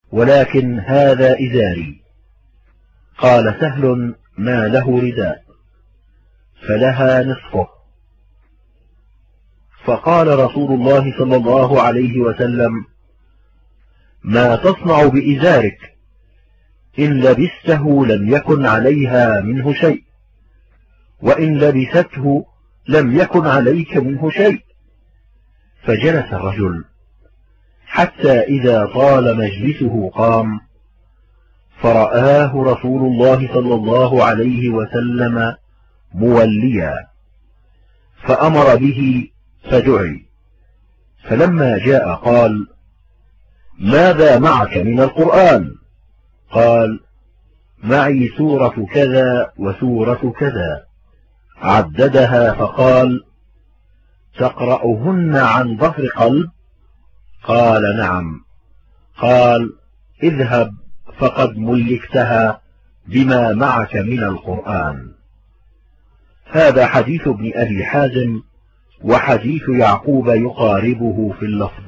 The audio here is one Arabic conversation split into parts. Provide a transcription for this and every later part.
ولكن هذا إزاري. قال سهل: ما له رداء؟ فلها نصفه. فقال رسول الله صلى الله عليه وسلم: ما تصنع بإزارك؟ إن لبسته لم يكن عليها منه شيء، وإن لبسته لم يكن عليك منه شيء. فجلس الرجل حتى إذا طال مجلسه قام، فرآه رسول الله صلى الله عليه وسلم موليا، فأمر به فدعي. فلما جاء قال: ماذا معك من القرآن؟ قال: معي سورة كذا وسورة كذا. عددها فقال: تقرأهن عن ظهر قلب؟ قال: نعم. قال: اذهب فقد ملكتها بما معك من القرآن. هذا حديث ابن أبي حازم، وحديث يعقوب يقاربه في اللفظ.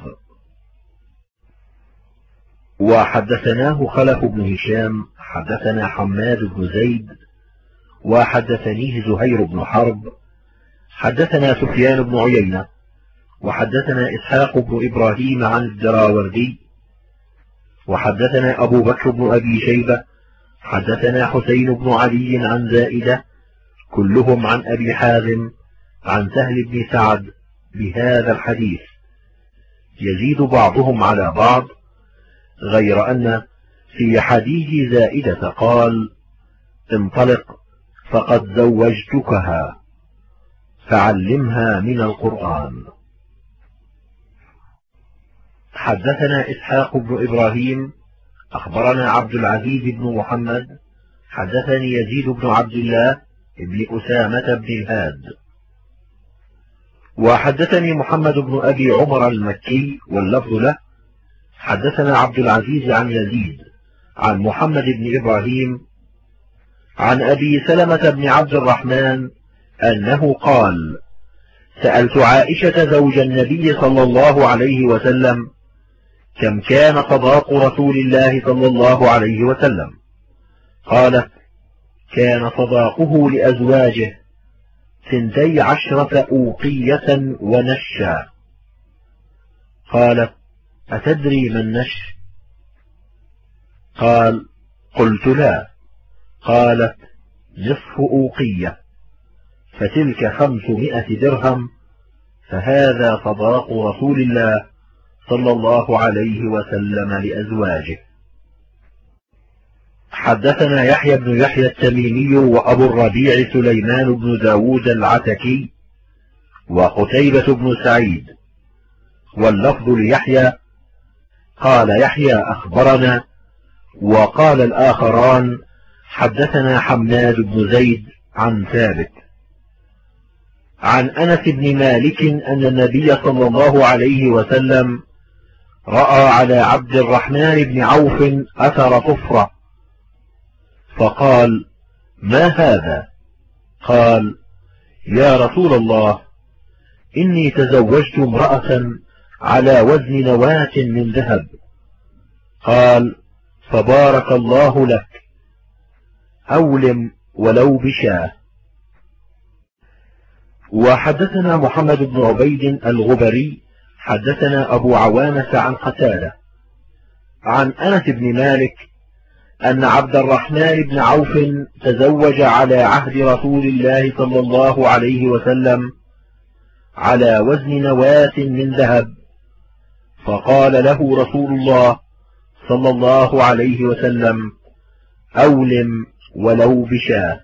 وحدثناه خلف بن هشام حدثنا حماد بن زيد وحدثنيه زهير بن حرب حدثنا سفيان بن عيينة وحدثنا إسحاق بن إبراهيم عن الدراوردي وحدثنا أبو بكر بن أبي شيبة حدثنا حسين بن علي عن زائدة كلهم عن أبي حازم عن سهل بن سعد بهذا الحديث، يزيد بعضهم على بعض، غير أن في حديث زائدة قال: انطلق فقد زوجتكها فعلمها من القرآن. حدثنا إسحاق بن إبراهيم أخبرنا عبد العزيز بن محمد حدثني يزيد بن عبد الله بن أسامة بن الهاد وحدثني محمد بن أبي عمر المكي واللفظ له حدثنا عبد العزيز عن يزيد عن محمد بن إبراهيم عن أبي سلمة بن عبد الرحمن أنه قال: سألت عائشة زوج النبي صلى الله عليه وسلم كم كان صداق رسول الله صلى الله عليه وسلم؟ قالت: كان صداقه لأزواجه 12 أوقية ونشا. قالت: أتدري ما النش؟ قال: قلت لا. قالت: نصف أوقية، فتلك 500 درهم، فهذا صداق رسول الله صلى الله عليه وسلم لأزواجه. حدثنا يحيى بن يحيى التميمي وأبو الربيع سليمان بن داود العتكي وقتيبة بن سعيد، واللفظ ليحيى. قال يحيى: أخبرنا. وقال الآخران: حدثنا حماد بن زيد عن ثابت عن أنس بن مالك أن النبي صلى الله عليه وسلم رأى على عبد الرحمن بن عوف أثر طفرة، فقال: ما هذا؟ قال: يا رسول الله، إني تزوجت امرأة على وزن نواة من ذهب. قال: فبارك الله لك، أولم ولو بشاه. وحدثنا محمد بن عبيد الغبري حدثنا أبو عوانة عن قتادة عن أنس بن مالك أن عبد الرحمن بن عوف تزوج على عهد رسول الله صلى الله عليه وسلم على وزن نواة من ذهب، فقال له رسول الله صلى الله عليه وسلم: أولم ولو بشاة.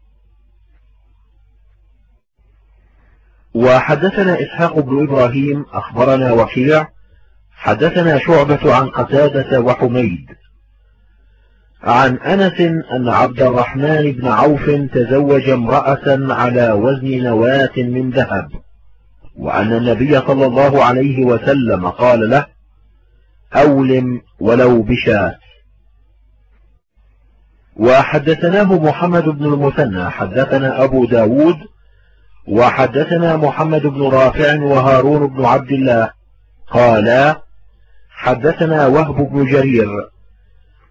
وحدثنا إسحاق بن إبراهيم أخبرنا وكيع حدثنا شعبة عن قتادة وحميد عن أنس أن عبد الرحمن بن عوف تزوج امرأة على وزن نواة من ذهب، وأن النبي صلى الله عليه وسلم قال له: أولم ولو بشاة. وحدثناه محمد بن المثنى حدثنا أبو داود وحدثنا محمد بن رافع وهارون بن عبد الله قالا: حدثنا وهب بن جرير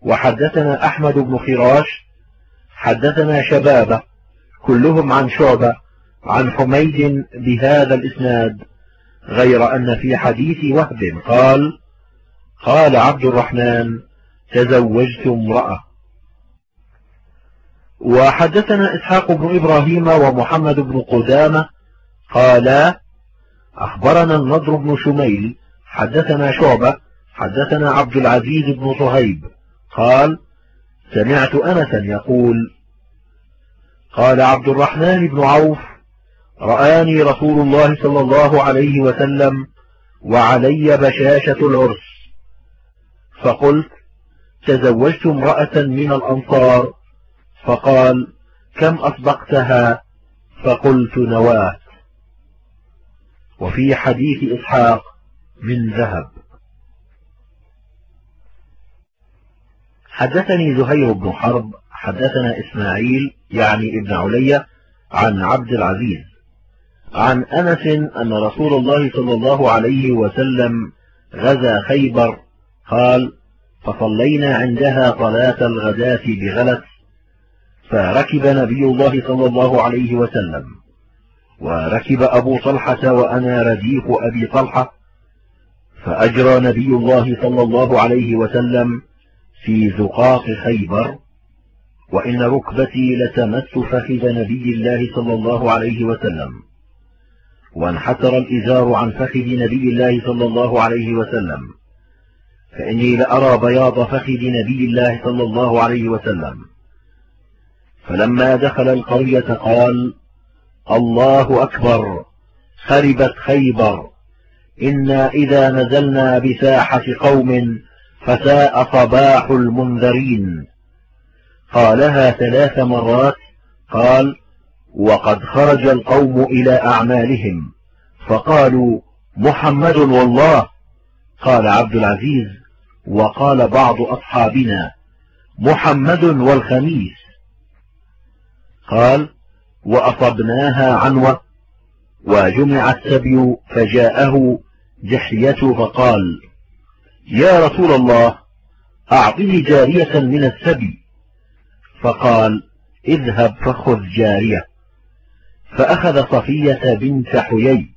وحدثنا أحمد بن فراش حدثنا شبابة كلهم عن شعبة عن حميد بهذا الإسناد، غير أن في حديث وهب قال عبد الرحمن تزوجت امرأة. وحدثنا إسحاق بن إبراهيم ومحمد بن قدامة قالا أخبرنا النضر بن شميل حدثنا شعبة حدثنا عبد العزيز بن صهيب قال سمعت أنسا يقول قال عبد الرحمن بن عوف رآني رسول الله صلى الله عليه وسلم وعلي بشاشة العرس، فقلت تزوجت امرأة من الأنصار، فقال كم أصدقتها؟ فقلت نواة. وفي حديث إسحاق من ذهب. حدثني زهير بن حرب حدثنا إسماعيل يعني ابن علية عن عبد العزيز عن أنس أن رسول الله صلى الله عليه وسلم غزا خيبر، قال فصلينا عندها صلاة الغداة بغلس، فركب نبي الله صلى الله عليه وسلم، وركب أبو طلحة وأنا رديف أبي طلحة، فأجرى نبي الله صلى الله عليه وسلم في زقاق خيبر، وإن ركبتي لتمس فخذ نبي الله صلى الله عليه وسلم، وانحسر الإزار عن فخذ نبي الله صلى الله عليه وسلم، فإني لأرى بياض فخذ نبي الله صلى الله عليه وسلم. فلما دخل القرية قال الله أكبر، خربت خيبر، إنا إذا نزلنا بساحة قوم فساء صباح المنذرين. قالها 3 مرات. قال وقد خرج القوم إلى أعمالهم فقالوا محمد والله. قال عبد العزيز وقال بعض أصحابنا محمد والخميس. قال وأصبناها عنوة، وجمع السبي فجاءه جحية فقال يا رسول الله أعطني جارية من السبي، فقال اذهب فخذ جارية، فأخذ صفية بنت حيي.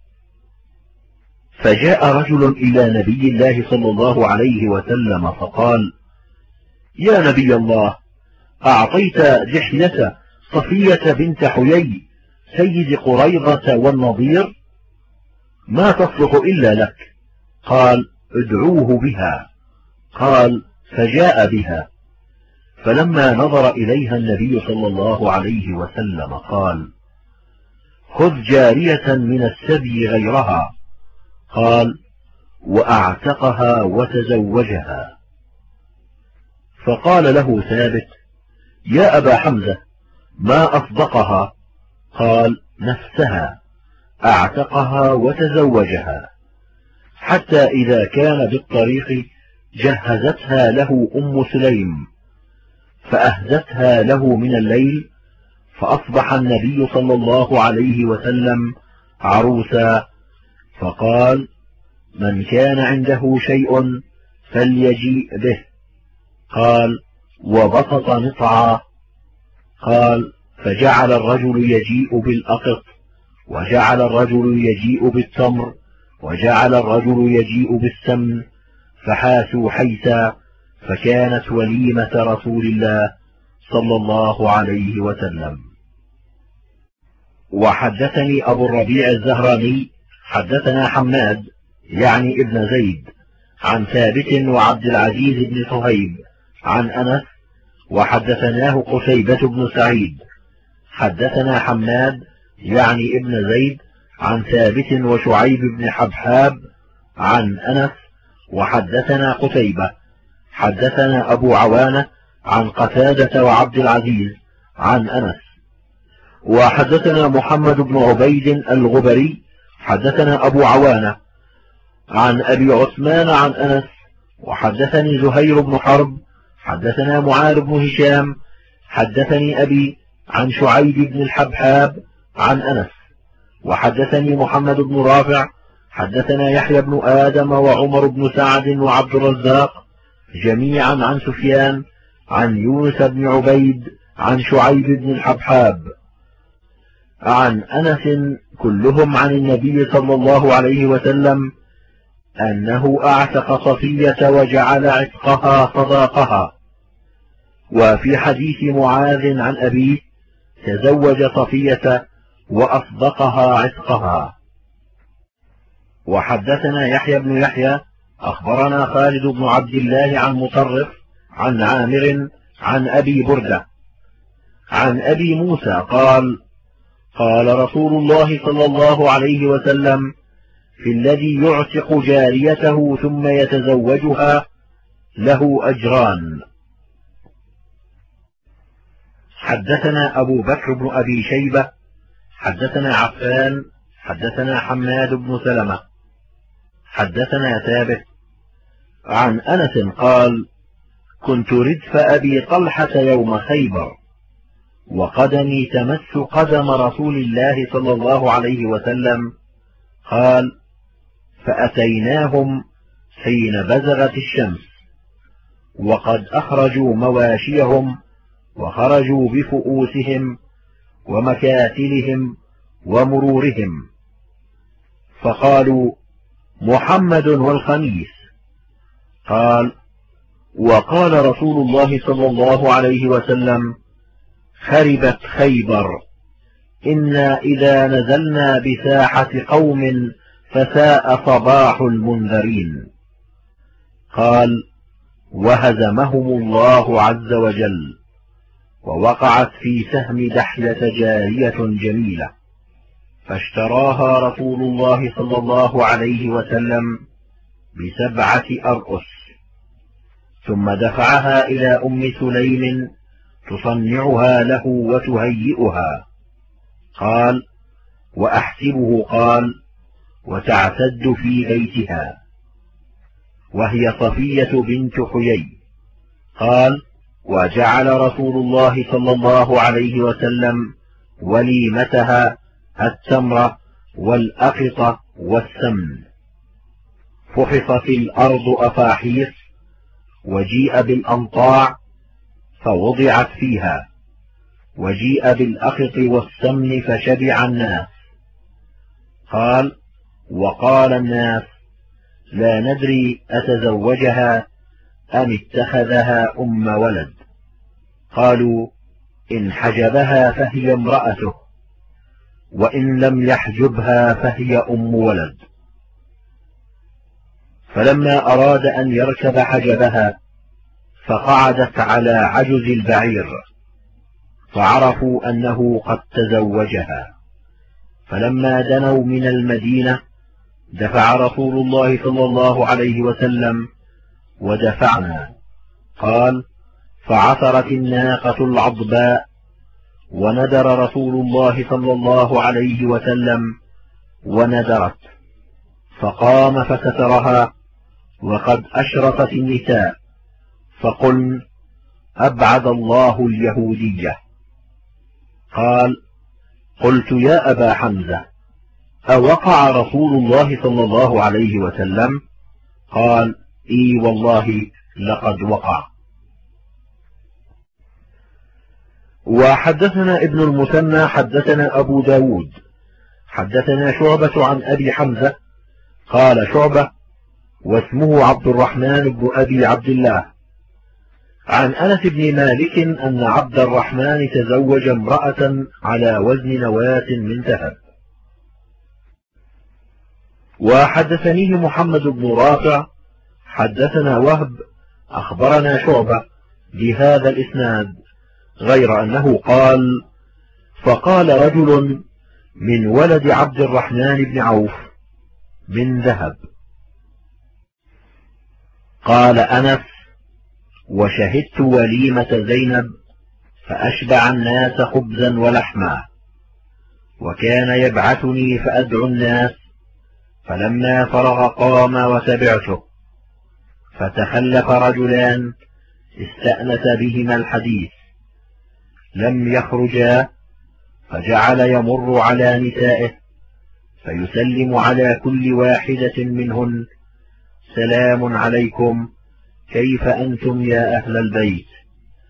فجاء رجل إلى نبي الله صلى الله عليه وسلم فقال يا نبي الله أعطيت جحية صفية بنت حيي سيد قريظة والنضير، ما تصلح إلا لك. قال ادعوه بها. قال فجاء بها، فلما نظر إليها النبي صلى الله عليه وسلم قال خذ جارية من السبي غيرها. قال وأعتقها وتزوجها. فقال له ثابت يا أبا حمزة ما أصدقها؟ قال نفسها، أعتقها وتزوجها، حتى إذا كان بالطريق جهزتها له أم سليم فأهدتها له من الليل، فأصبح النبي صلى الله عليه وسلم عروسا، فقال من كان عنده شيء فليجيء به. قال وبسط نطعا. قال فجعل الرجل يجيء بالأقط، وجعل الرجل يجيء بالتمر، وجعل الرجل يجيء بالسمن، فحاسوا حيثا، فكانت وليمة رسول الله صلى الله عليه وسلم. وحدثني أبو الربيع الزهراني حدثنا حماد يعني ابن زيد عن ثابت وعبد العزيز بن صهيب عن أنس، وحدثناه قتيبة بن سعيد حدثنا حماد يعني ابن زيد عن ثابت وشعيب بن حبحاب عن أنس، وحدثنا قتيبة حدثنا أبو عوانة عن قتادة وعبد العزيز عن أنس. وحدثنا محمد بن عبيد الغبري حدثنا أبو عوانة عن أبي عثمان عن أنس. وحدثني زهير بن حرب حدثنا معاذ بن هشام حدثني أبي عن شعيب بن الحبحاب عن أنس. وحدثني محمد بن رافع حدثنا يحيى بن آدم وعمر بن سعد وعبد الرزاق جميعا عن سفيان عن يونس بن عبيد عن شعيب بن الحبحاب عن أنس كلهم عن النبي صلى الله عليه وسلم أنه أعتق صفية وجعل عتقها صداقها. وفي حديث معاذ عن أبيه تزوج صفية وأصدقها عتقها. وحدثنا يحيى بن يحيى أخبرنا خالد بن عبد الله عن مطرف عن عامر عن أبي بردة عن أبي موسى قال قال رسول الله صلى الله عليه وسلم في الذي يعتق جاريته ثم يتزوجها له أجران. حدثنا أبو بكر بن أبي شيبة حدثنا عفان حدثنا حماد بن سلمة حدثنا ثابت عن أنس قال كنت ردف أبي طلحة يوم خيبر وقدمي تمس قدم رسول الله صلى الله عليه وسلم. قال فأتيناهم حين بزغت الشمس وقد أخرجوا مواشيهم وخرجوا بفؤوسهم ومكاتلهم ومرورهم، فقالوا محمد والخميس. قال وقال رسول الله صلى الله عليه وسلم خربت خيبر، إنا إذا نزلنا بساحة قوم فساء صباح المنذرين. قال وهزمهم الله عز وجل، ووقعت في سهم دحية جارية جميلة، فاشتراها رسول الله صلى الله عليه وسلم ب7 أرؤس، ثم دفعها إلى أم سليم تصنعها له وتهيئها. قال وأحسبه قال وتعتد في بيتها، وهي صفية بنت حيي. قال وجعل رسول الله صلى الله عليه وسلم وليمتها التمر والأقط والسمن. فحصت الأرض أفاحيص وجيء بالأنطاع فوضعت فيها، وجيء بالأقط والسمن فشبع الناس. قال وقال الناس لا ندري أتزوجها أم اتخذها أم ولد. قالوا إن حجبها فهي امرأته، وإن لم يحجبها فهي أم ولد. فلما أراد أن يركب حجبها فقعدت على عجز البعير، فعرفوا أنه قد تزوجها. فلما دنوا من المدينة دفع رسول الله صلى الله عليه وسلم ودفعنا. قال فعثرت الناقة العضباء، وندر رسول الله صلى الله عليه وسلم وندرت، فقام فسترها، وقد أشرفت النساء، فقلن أبعد الله اليهودية. قال قلت يا أبا حمزة أوقع رسول الله صلى الله عليه وسلم؟ قال إي والله لقد وقع. وحدثنا ابن المثنى حدثنا أبو داود حدثنا شعبة عن أبي حمزة قال شعبة واسمه عبد الرحمن بن أبي عبد الله عن أنس بن مالك أن عبد الرحمن تزوج امرأة على وزن نواة من ذهب. وحدثنيه محمد بن رافع حدثنا وهب أخبرنا شعبة بهذا الإسناد، غير أنه قال فقال رجل من ولد عبد الرحمن بن عوف من ذهب. قال أنس وشهدت وليمة زينب فأشبع الناس خبزا ولحما، وكان يبعثني فأدعو الناس، فلما فرغ قام وتبعته، فتخلف رجلان استأنس بهما الحديث، لم يخرجا، فجعل يمر على نسائه فيسلم على كل واحدة منهن سلام عليكم كيف أنتم يا أهل البيت،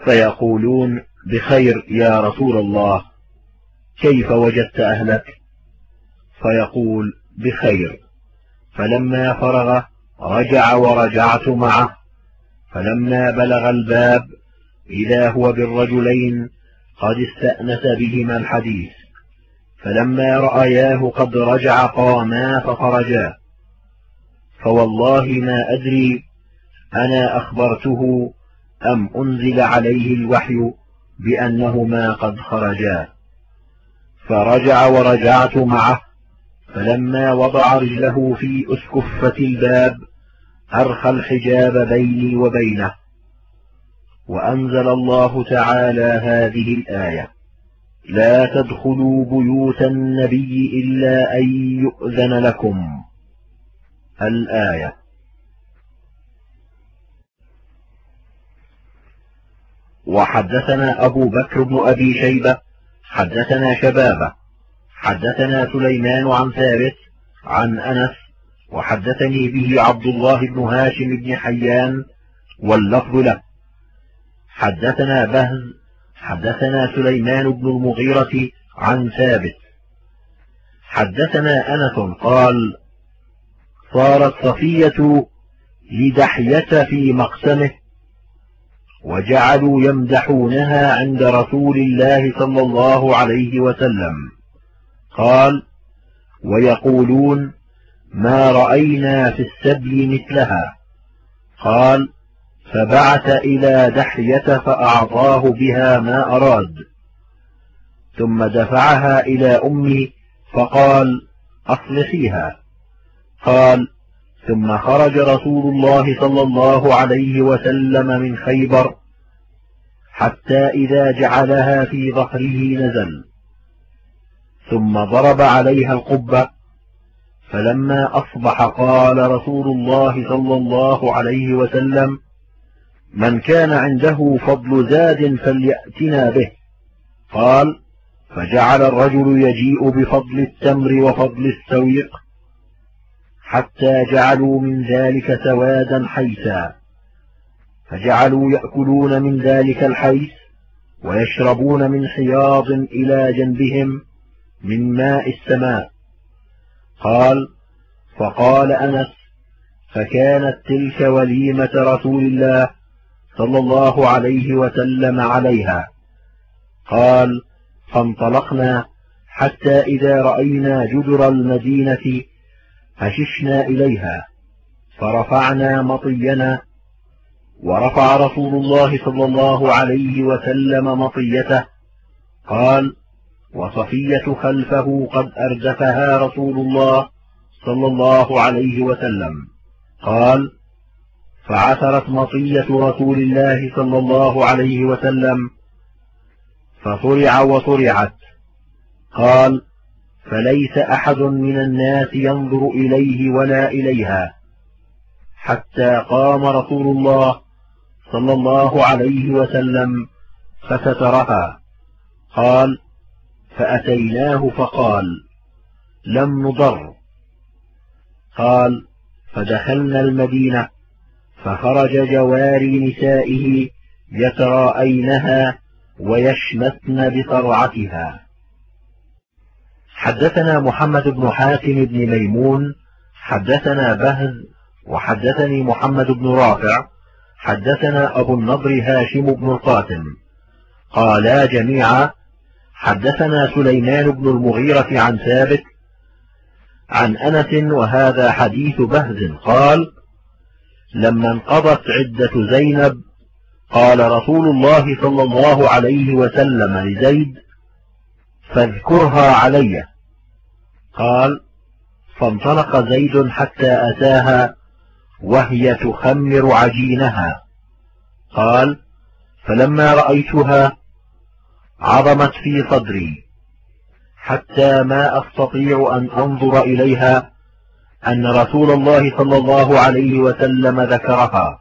فيقولون بخير يا رسول الله، كيف وجدت أهلك؟ فيقول بخير. فلما فرغ رجع ورجعت معه، فلما بلغ الباب إذا هو بالرجلين قد استأنس بهما الحديث، فلما رأياه قد رجع قاما فخرجا، فوالله ما أدري أنا أخبرته أم أنزل عليه الوحي بأنهما قد خرجا. فرجع ورجعت معه، فلما وضع رجله في أسكفة الباب أرخى الحجاب بيني وبينه، وأنزل الله تعالى هذه الآية: لا تدخلوا بيوت النبي إلا أن يؤذن لكم. الآية. وحدثنا أبو بكر بن أبي شيبة حدثنا شبابة حدثنا سليمان عن ثابت عن أنس، وحدثني به عبد الله بن هاشم بن حيان واللفظ له. حدثنا بهز حدثنا سليمان بن المغيرة عن ثابت حدثنا أنس قال: صارت صفية لدحية في مقسمه، وجعلوا يمدحونها عند رسول الله صلى الله عليه وسلم. قال: ويقولون ما رأينا في السبي مثلها. قال: فبعث إلى دحية فأعطاه بها ما أراد، ثم دفعها إلى أمي فقال: أصلحيها. قال: ثم خرج رسول الله صلى الله عليه وسلم من خيبر، حتى إذا جعلها في ظهره نزل، ثم ضرب عليها القبة. فلما أصبح قال رسول الله صلى الله عليه وسلم: من كان عنده فضل زاد فليأتنا به. قال: فجعل الرجل يجيء بفضل التمر وفضل السويق، حتى جعلوا من ذلك سوادا حيثا، فجعلوا يأكلون من ذلك الحيث ويشربون من حياض إلى جنبهم من ماء السماء. قال: فقال أنس: فكانت تلك وليمة رسول الله صلى الله عليه وسلم عليها. قال: فانطلقنا حتى إذا رأينا جدر المدينة هششنا إليها، فرفعنا مطينا، ورفع رسول الله صلى الله عليه وسلم مطيته. قال: وصفية خلفه قد أردفها رسول الله صلى الله عليه وسلم. قال: فعثرت مطية رسول الله صلى الله عليه وسلم، فصرع وصرعت. قال: فليس أحد من الناس ينظر إليه ولا إليها، حتى قام رسول الله صلى الله عليه وسلم فسترها. قال: فأتيناه فقال: لم نضر. قال: فدخلنا المدينة، فخرج جواري نسائه يتراءينها ويشمتن بصرعتها. حدثنا محمد بن حاتم بن ميمون حدثنا بهز وحدثني محمد بن رافع حدثنا أبو النضر هاشم بن القاسم قالا جميعا: حدثنا سليمان بن المغيرة عن ثابت عن أنس، وهذا حديث بهز. قال: لما انقضت عدة زينب قال رسول الله صلى الله عليه وسلم لزيد: فاذكرها علي. قال: فانطلق زيد حتى أتاها وهي تخمر عجينها. قال: فلما رأيتها عظمت في صدري، حتى ما أستطيع أن أنظر إليها أن رسول الله صلى الله عليه وسلم ذكرها،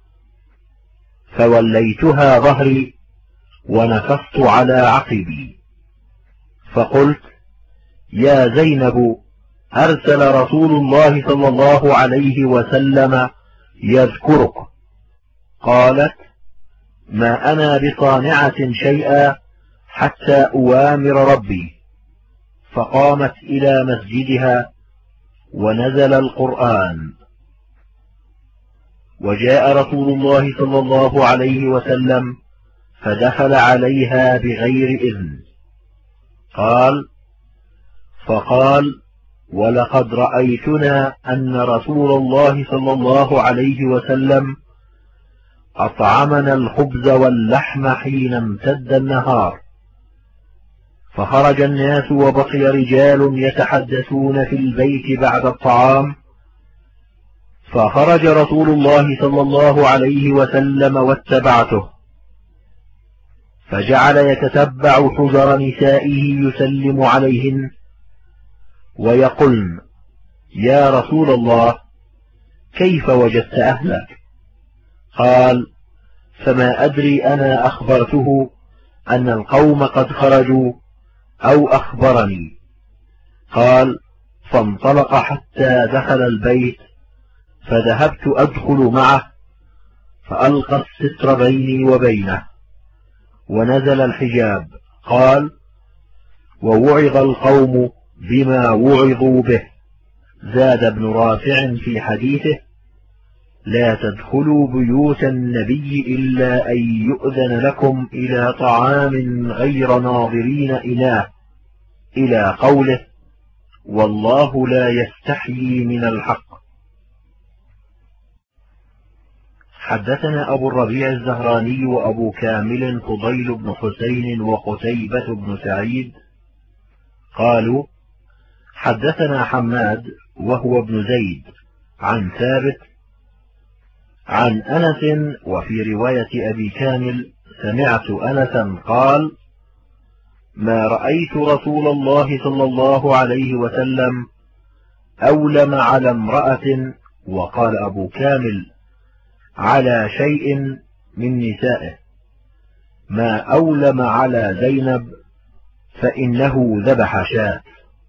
فوليتها ظهري ونكصت على عقبي، فقلت: يا زينب، أرسل رسول الله صلى الله عليه وسلم يذكرك. قالت: ما أنا بصانعة شيئا حتى أوامر ربي. فقامت إلى مسجدها ونزل القرآن. وجاء رسول الله صلى الله عليه وسلم فدخل عليها بغير إذن. فقال: ولقد رأيتنا أن رسول الله صلى الله عليه وسلم أطعمنا الخبز واللحم حين امتد النهار. فخرج الناس وبقي رجال يتحدثون في البيت بعد الطعام، فخرج رسول الله صلى الله عليه وسلم واتبعته، فجعل يتتبع حجر نسائه يسلم عليهن ويقولن: يا رسول الله، كيف وجدت أهلك؟ قال: فما أدري أنا أخبرته أن القوم قد خرجوا أو أخبرني. قال: فانطلق حتى دخل البيت، فذهبت أدخل معه، فألقى الستر بيني وبينه، ونزل الحجاب. قال: ووعظ القوم بما وعظوا به. زاد ابن رافع في حديثه: لا تدخلوا بيوت النبي إلا أن يؤذن لكم إلى طعام غير ناظرين إناه، إلى قوله: والله لا يستحيي من الحق. حدثنا أبو الربيع الزهراني وأبو كامل فضيل بن حسين وقتيبة بن سعيد قالوا: حدثنا حماد وهو ابن زيد عن ثابت عن أنس، وفي رواية أبي كامل: سمعت أنسا قال: ما رأيت رسول الله صلى الله عليه وسلم أولم على امرأة، وقال أبو كامل: على شيء من نسائه، ما أولم على زينب، فإنه ذبح شاة.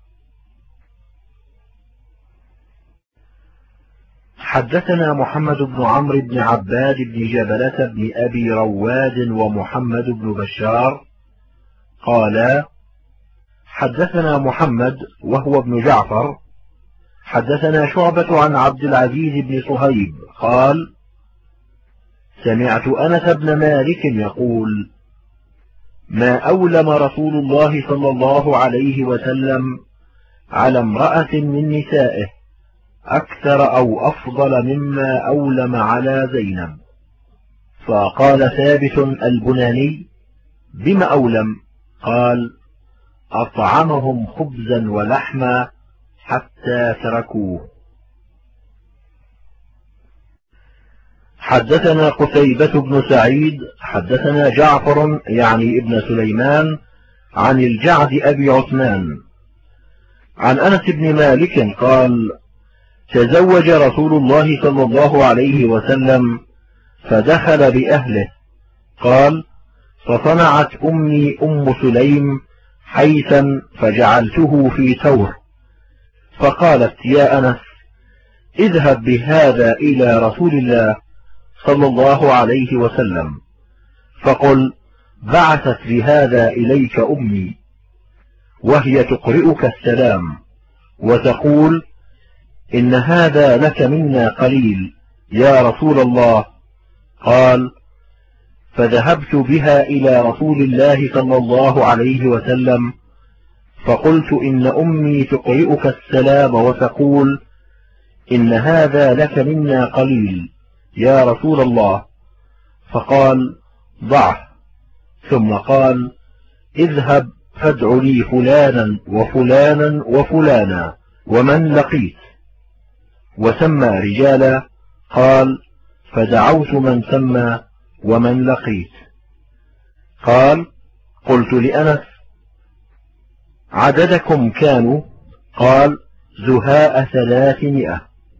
حدثنا محمد بن عمرو بن عباد بن جبلة بن أبي رواد ومحمد بن بشار قالا: حدثنا محمد وهو ابن جعفر حدثنا شعبة عن عبد العزيز بن صهيب قال: سمعت أنس بن مالك يقول: ما أولم رسول الله صلى الله عليه وسلم على امرأة من نسائه أكثر أو أفضل مما أولم على زينب. فقال ثابت البناني: بما أولم؟ قال: أطعمهم خبزا ولحما حتى تركوه. حدثنا قتيبة بن سعيد حدثنا جعفر يعني ابن سليمان عن الجعد أبي عثمان عن أنس بن مالك قال: تزوج رسول الله صلى الله عليه وسلم فدخل بأهله. قال: فصنعت أمي أم سليم حيثا فجعلته في ثور، فقالت: يا أنس، اذهب بهذا إلى رسول الله صلى الله عليه وسلم، فقل: بعثت بهذا إليك أمي، وهي تقرئك السلام وتقول: إن هذا لك منا قليل يا رسول الله. قال: فذهبت بها إلى رسول الله صلى الله عليه وسلم، فقلت: إن أمي تقرئك السلام وتقول: إن هذا لك منا قليل يا رسول الله. فقال: ضعه. ثم قال: اذهب فادع لي فلانا وفلانا وفلانا ومن لقيت، وسمى رجالا. قال: فدعوت من سمى ومن لقيت. قال: قلت لأنس: عددكم كانوا؟ قال: زهاء 300.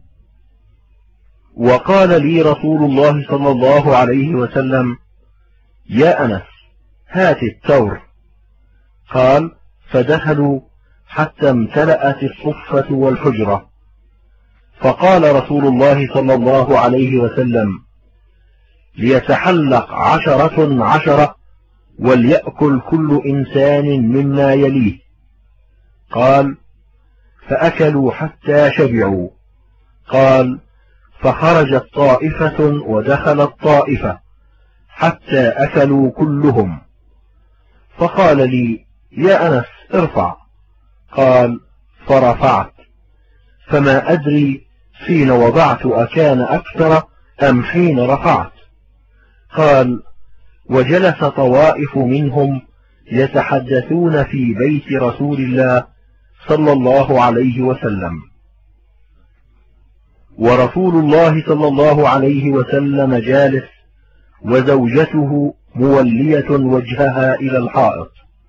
وقال لي رسول الله صلى الله عليه وسلم: يا أنس، هات التور. قال: فدخلوا حتى امتلأت الصفة والحجرة. فقال رسول الله صلى الله عليه وسلم: ليتحلق 10 وليأكل كل إنسان مما يليه. قال: فأكلوا حتى شبعوا. قال: فخرجت طائفة ودخلت طائفة حتى أكلوا كلهم. فقال لي: يا أنس ارفع. قال: فرفعت، فما أدري حين وضعت أكان أكثر أم حين رفعت. قال: وجلس طوائف منهم يتحدثون في بيت رسول الله صلى الله عليه وسلم، ورسول الله صلى الله عليه وسلم جالس وزوجته مولية وجهها إلى الحائط،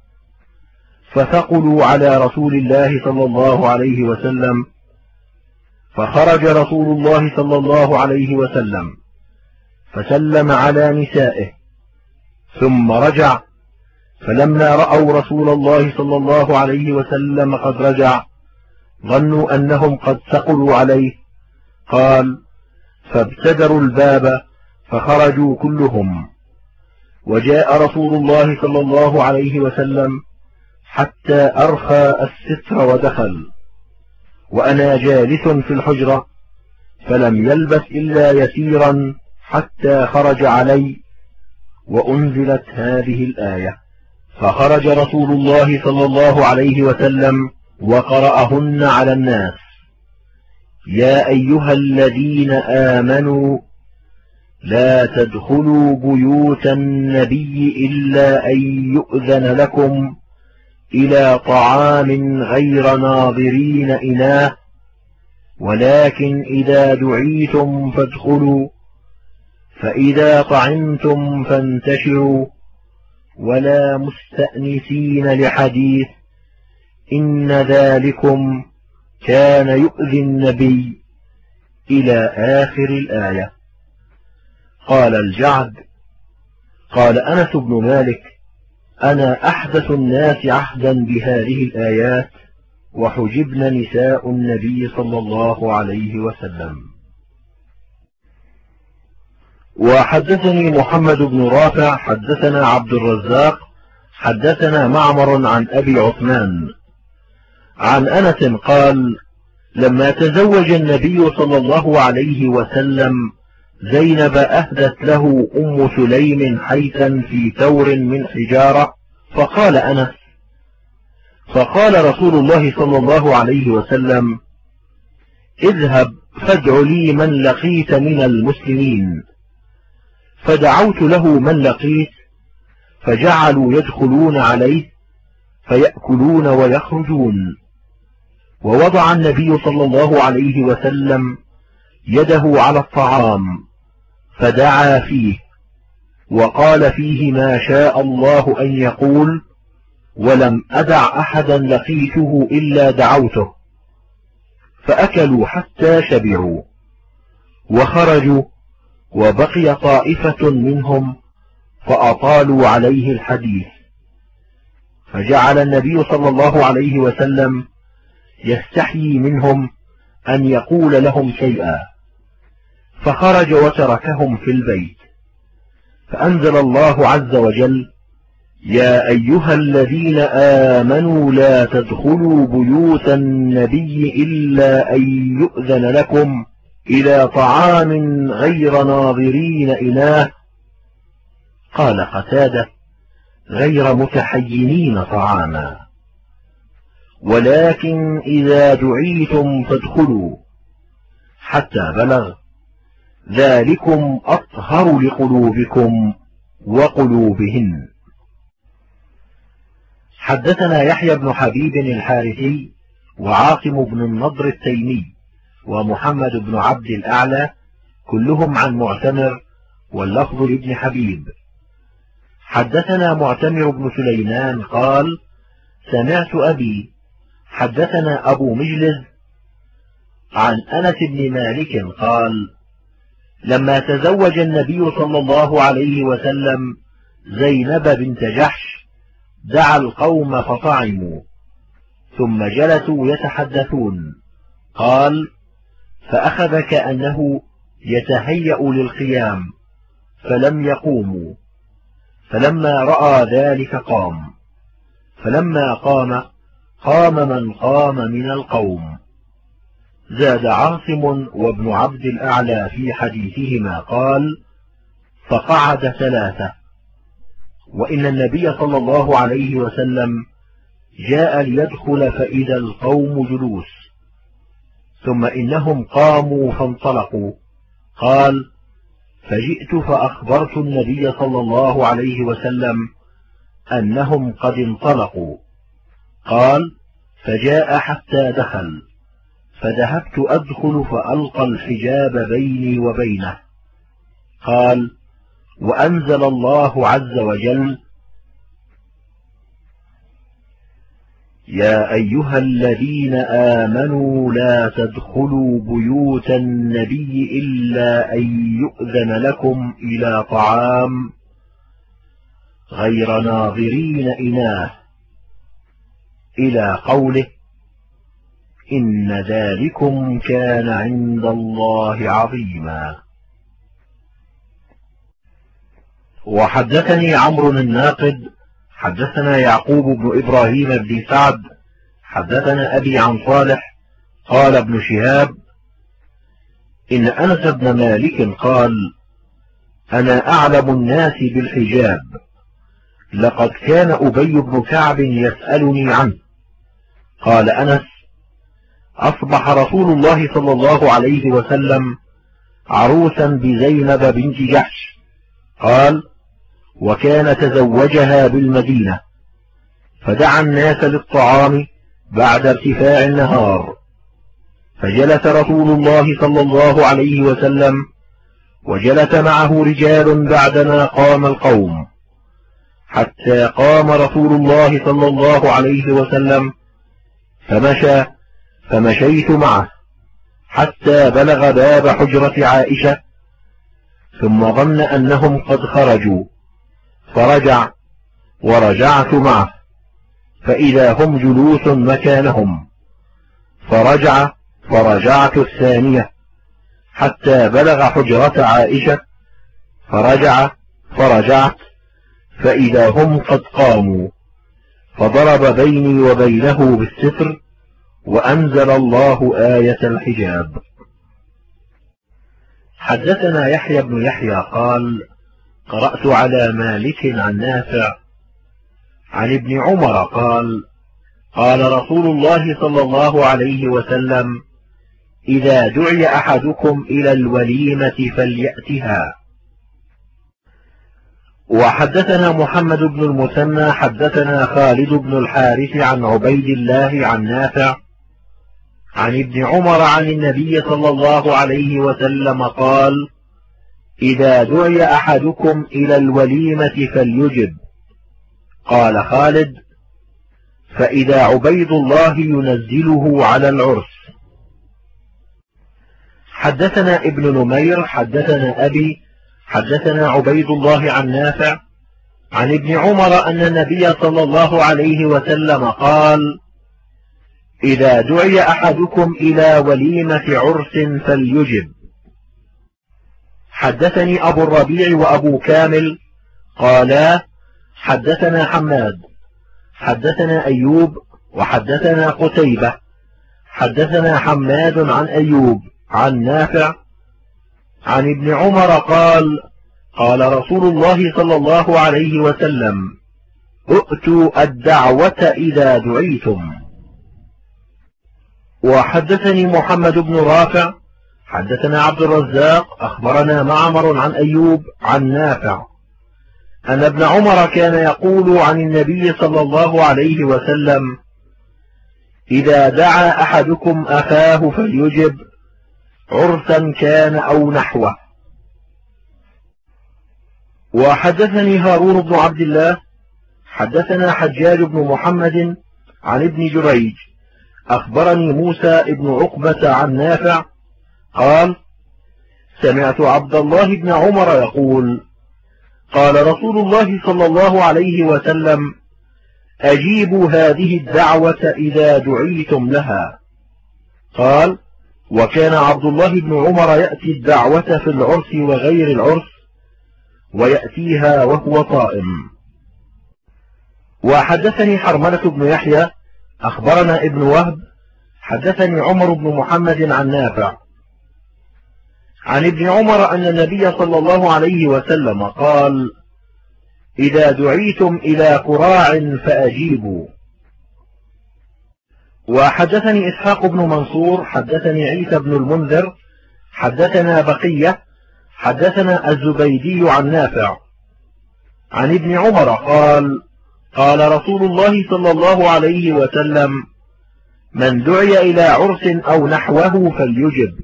فثقلوا على رسول الله صلى الله عليه وسلم، فخرج رسول الله صلى الله عليه وسلم فسلم على نسائه ثم رجع، فلما رأوا رسول الله صلى الله عليه وسلم قد رجع ظنوا أنهم قد ثقلوا عليه. قال: فابتدروا الباب فخرجوا كلهم، وجاء رسول الله صلى الله عليه وسلم حتى أرخى الستر ودخل، وأنا جالس في الحجرة، فلم يلبث إلا يسيرا حتى خرج علي، وأنزلت هذه الآية: فخرج رسول الله صلى الله عليه وسلم وقرأهن على الناس: يا أيها الذين آمنوا لا تدخلوا بيوت النبي إلا أن يؤذن لكم إلى طعام غير ناظرين إناه، ولكن إذا دعيتم فادخلوا، فإذا طعمتم فانتشروا، ولا مستأنسين لحديث، إن ذلكم كان يؤذي النبي، إلى آخر الآية. قال الجعد: قال أنس بن مالك: أنا أحدث الناس عهدا بهذه الآيات، وحجبن نساء النبي صلى الله عليه وسلم. وحدثني محمد بن رافع حدثنا عبد الرزاق حدثنا معمر عن أبي عثمان عن أنس قال: لما تزوج النبي صلى الله عليه وسلم زينب أهدت له أم سليم حيثا في ثور من حجارة، فقال أنس: فقال رسول الله صلى الله عليه وسلم: اذهب فادع لي من لقيت من المسلمين. فدعوت له من لقيت، فجعلوا يدخلون عليه فيأكلون ويخرجون. ووضع النبي صلى الله عليه وسلم يده على الطعام فدعا فيه، وقال فيه ما شاء الله أن يقول، ولم أدع أحدا لقيته إلا دعوته. فأكلوا حتى شبعوا وخرجوا، وبقي طائفة منهم فأطالوا عليه الحديث، فجعل النبي صلى الله عليه وسلم يستحيي منهم أن يقول لهم شيئا، فخرج وتركهم في البيت. فأنزل الله عز وجل: يا أيها الذين آمنوا لا تدخلوا بيوت النبي إلا أن يؤذن لكم إلى طعام غير ناظرين إناه. قال قتادة: غير متحينين طعاما، ولكن إذا دعيتم فادخلوا، حتى بلغ: ذلكم أطهر لقلوبكم وقلوبهن. حدثنا يحيى بن حبيب الحارثي وعاصم بن النضر التيمي ومحمد بن عبد الأعلى كلهم عن معتمر، واللفظ لابن حبيب. حدثنا معتمر بن سليمان قال: سمعت أبي حدثنا أبو مجلز عن أنس بن مالك قال: لما تزوج النبي صلى الله عليه وسلم زينب بنت جحش دعا القوم فطعموا، ثم جلسوا يتحدثون. قال: فأخذ كأنه يتهيأ للقيام، فلم يقوموا، فلما رأى ذلك قام، فلما قام من قام من القوم. زاد عاصم وابن عبد الأعلى في حديثهما قال: فقعد 3. وإن النبي صلى الله عليه وسلم جاء ليدخل فإذا القوم جلوس، ثم إنهم قاموا فانطلقوا. قال: فجئت فأخبرت النبي صلى الله عليه وسلم أنهم قد انطلقوا. قال: فجاء حتى دخل، فذهبت أدخل فألقى الحجاب بيني وبينه. قال: وأنزل الله عز وجل: يا أيها الذين آمنوا لا تدخلوا بيوت النبي إلا أن يؤذن لكم إلى طعام غير ناظرين إناه، إلى قوله: إن ذلكم كان عند الله عظيما. وحدثني عمرو الناقد حدثنا يعقوب بن إبراهيم بن سعد حدثنا أبي عن صالح قال ابن شهاب: إن أنس بن مالك قال: أنا أعلم الناس بالحجاب، لقد كان أبي بن كعب يسألني عنه. قال أنس: أصبح رسول الله صلى الله عليه وسلم عروسا بزينب بنت جحش. قال: وكان تزوجها بالمدينة، فدعا الناس للطعام بعد ارتفاع النهار، فجلس رسول الله صلى الله عليه وسلم، وجلس معه رجال بعدما قام القوم، حتى قام رسول الله صلى الله عليه وسلم فمشى، فمشيت معه حتى بلغ باب حجرة عائشة، ثم ظن أنهم قد خرجوا فرجع، ورجعت معه فإذا هم جلوس مكانهم، فرجع فرجعت الثانية حتى بلغ حجرة عائشة، فرجع فرجعت فإذا هم قد قاموا، فضرب بيني وبينه بالستر، وأنزل الله آية الحجاب. حدثنا يحيى بن يحيى قال: قرأت على مالك عن نافع عن ابن عمر قال: قال رسول الله صلى الله عليه وسلم: إذا دعي أحدكم إلى الوليمة فليأتها. وحدثنا محمد بن المثنى حدثنا خالد بن الحارث عن عبيد الله عن نافع عن ابن عمر عن النبي صلى الله عليه وسلم قال: إذا دعي أحدكم إلى الوليمة فليجب. قال خالد: فإذا عبيد الله ينزله على العرس. حدثنا ابن نمير حدثنا أبي حدثنا عبيد الله عن نافع عن ابن عمر أن النبي صلى الله عليه وسلم قال: إذا دعي أحدكم إلى وليمة عرس فليجب. حدثني أبو الربيع وأبو كامل قالا: حدثنا حماد حدثنا أيوب وحدثنا قتيبة حدثنا حماد عن أيوب عن نافع عن ابن عمر قال: قال رسول الله صلى الله عليه وسلم: ائتوا الدعوة إذا دعيتم. وحدثني محمد بن رافع حدثنا عبد الرزاق أخبرنا معمر عن أيوب عن نافع أن ابن عمر كان يقول عن النبي صلى الله عليه وسلم: إذا دعا أحدكم أخاه فليجب، عرسا كان أو نحوه. وحدثني هارون بن عبد الله حدثنا حجاج بن محمد عن ابن جريج أخبرني موسى بن عقبة عن نافع قال: سمعت عبد الله بن عمر يقول: قال رسول الله صلى الله عليه وسلم: أجيبوا هذه الدعوة إذا دعيتم لها. قال: وكان عبد الله بن عمر يأتي الدعوة في العرس وغير العرس، ويأتيها وهو صائم. وحدثني حرملة بن يحيى أخبرنا ابن وهب حدثني عمر بن محمد عن نافع عن ابن عمر أن النبي صلى الله عليه وسلم قال: إذا دعيتم إلى قراع فأجيبوا. وحدثني إسحاق بن منصور حدثني عيسى بن المنذر حدثنا بقية حدثنا الزبيدي عن نافع عن ابن عمر قال: قال رسول الله صلى الله عليه وسلم: من دعي إلى عرس أو نحوه فليجب.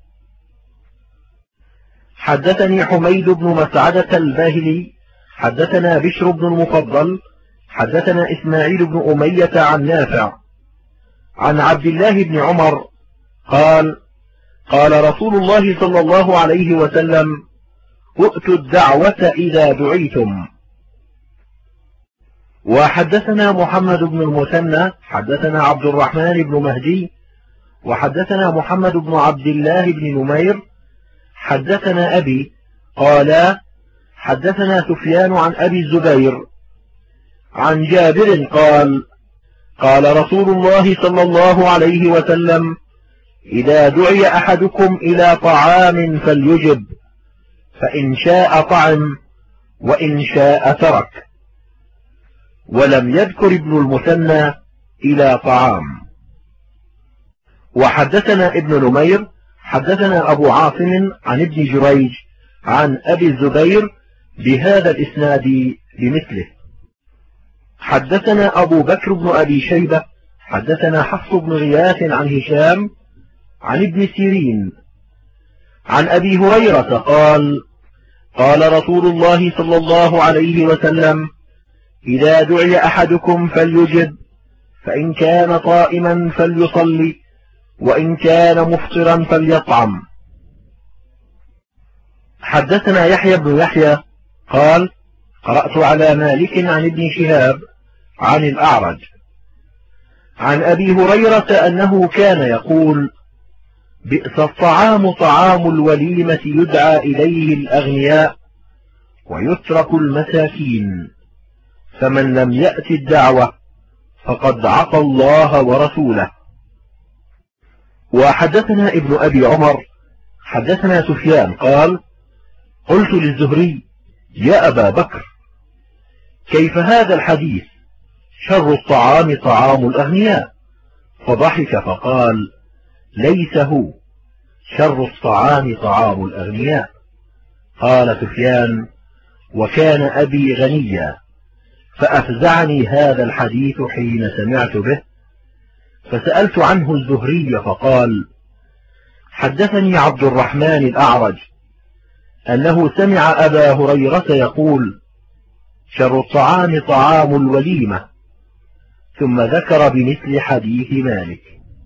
حدثني حميد بن مسعدة الباهلي حدثنا بشر بن المفضل حدثنا إسماعيل بن أمية عن نافع عن عبد الله بن عمر قال: قال رسول الله صلى الله عليه وسلم: ائتوا الدعوة إذا دعيتم. وحدثنا محمد بن المثنى حدثنا عبد الرحمن بن مهدي وحدثنا محمد بن عبد الله بن نمير حدثنا أبي قال: حدثنا سفيان عن أبي الزبير عن جابر قال: قال رسول الله صلى الله عليه وسلم: إذا دعي أحدكم إلى طعام فليجب، فإن شاء طعم وإن شاء ترك. ولم يذكر ابن المثنى إلى طعام. وحدثنا ابن نمير حدثنا أبو عاصم عن ابن جريج عن أبي الزبير بهذا الإسناد بمثله. حدثنا أبو بكر بن أبي شيبة حدثنا حفص بن غياث عن هشام عن ابن سيرين عن أبي هريرة قال: قال رسول الله صلى الله عليه وسلم: إذا دعي أحدكم فليجب، فإن كان طائما فليصلي، وإن كان مفطرا فليطعم. حدثنا يحيى بن يحيى قال: قرأت على مالك عن ابن شهاب عن الأعرج عن أبي هريرة أنه كان يقول: بئس الطعام طعام الوليمة يدعى إليه الأغنياء ويترك المساكين، فمن لم يأت الدعوة فقد عصى الله ورسوله. وحدثنا ابن أبي عمر حدثنا سفيان قال: قلت للزهري: يا أبا بكر، كيف هذا الحديث؟ شر الطعام طعام الأغنياء. فضحك فقال: ليس هو، شر الطعام طعام الأغنياء. قال سفيان: وكان أبي غنيا، فأفزعني هذا الحديث حين سمعت به، فسألت عنه الزهري فقال: حدثني عبد الرحمن الأعرج أنه سمع أبا هريرة يقول: شر الطعام طعام الوليمة، ثم ذكر بمثل حديث مالك.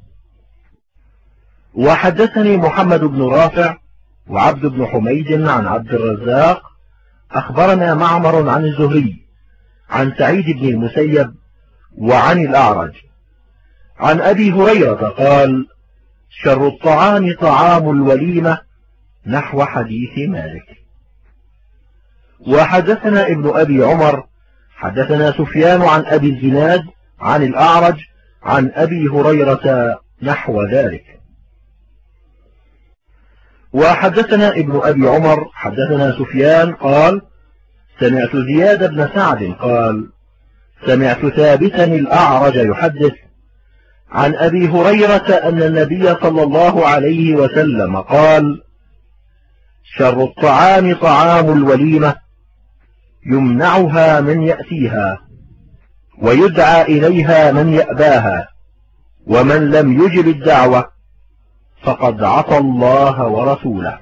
وحدثني محمد بن رافع وعبد بن حميد عن عبد الرزاق أخبرنا معمر عن الزهري عن سعيد بن المسيب وعن الأعرج عن أبي هريرة قال: شر الطعام طعام الوليمة، نحو حديث مالك. وحدثنا ابن أبي عمر حدثنا سفيان عن أبي الزناد عن الأعرج عن أبي هريرة نحو ذلك. وحدثنا ابن أبي عمر حدثنا سفيان قال: سمعت زياد بن سعد قال: سمعت ثابتا الأعرج يحدث عن أبي هريرة أن النبي صلى الله عليه وسلم قال: شر الطعام طعام الوليمة، يمنعها من يأتيها، ويدعى إليها من يأباها، ومن لم يجب الدعوة فقد عصى الله ورسوله.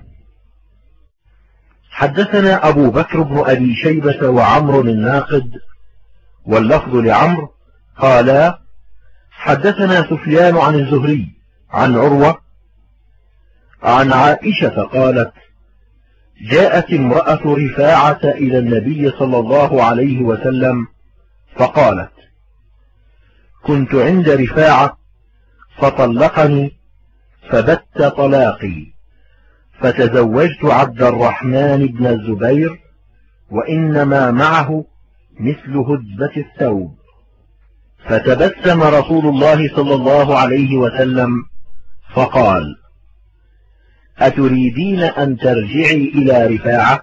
حدثنا أبو بكر بن أبي شيبة وعمر الناقد واللفظ لعمر قالا: حدثنا سفيان عن الزهري عن عروة عن عائشة قالت: جاءت امرأة رفاعة إلى النبي صلى الله عليه وسلم فقالت: كنت عند رفاعة فطلقني فبت طلاقي، فتزوجت عبد الرحمن بن الزبير وإنما معه مثل هدبة الثوب. فتبسم رسول الله صلى الله عليه وسلم فقال: أتريدين أن ترجعي إلى رفاعة؟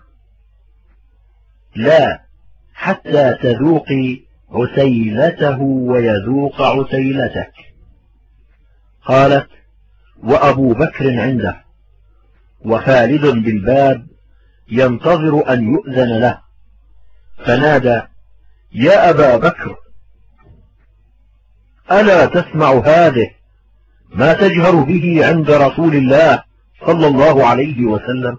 لا، حتى تذوقي عسيلته ويذوق عسيلتك. قالت: وأبو بكر عنده، وخالد بالباب ينتظر أن يؤذن له، فنادى: يا أبا بكر، ألا تسمع هذه ما تجهر به عند رسول الله صلى الله عليه وسلم؟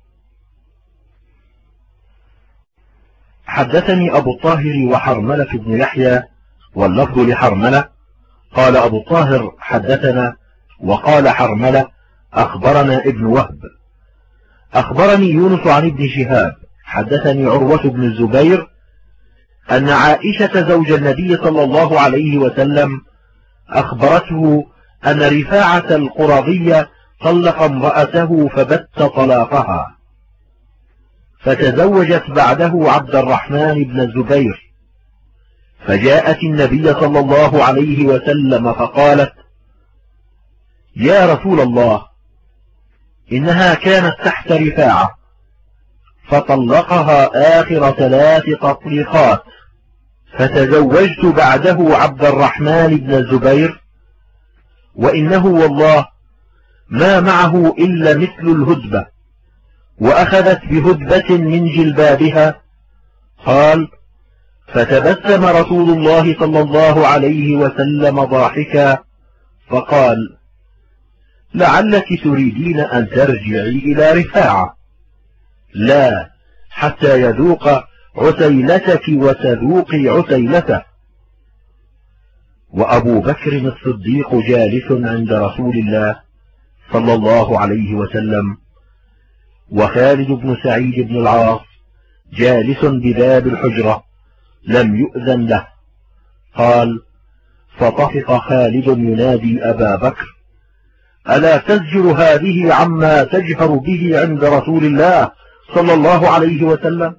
حدثني أبو الطاهر وحرملة بن يحيى، واللفظ لحرملة. قال أبو الطاهر: حدثنا، وقال حرملة: أخبرنا ابن وهب. أخبرني يونس عن ابن شهاب حدثني عروة بن الزبير أن عائشة زوج النبي صلى الله عليه وسلم أخبرته أن رفاعة القرظي طلق امرأته فبت طلاقها، فتزوجت بعده عبد الرحمن بن الزبير، فجاءت النبي صلى الله عليه وسلم فقالت: يا رسول الله، إنها كانت تحت رفاعة فطلقها آخر 3 تطليقات، فتزوجت بعده عبد الرحمن بن الزبير، وإنه والله ما معه إلا مثل الهدبة، وأخذت بهدبة من جلبابها. قال: فتبسم رسول الله صلى الله عليه وسلم ضاحكا فقال: لعلك تريدين أن ترجعي إلى رفاعة. لا، حتى يذوق عسيلتك وتذوقي عسيلته. وأبو بكر الصديق جالس عند رسول الله صلى الله عليه وسلم، وخالد بن سعيد بن العاص جالس بباب الحجرة لم يؤذن له. قال: فطفق خالد ينادي أبا بكر: ألا تزجر هذه عما تجهر به عند رسول الله صلى الله عليه وسلم؟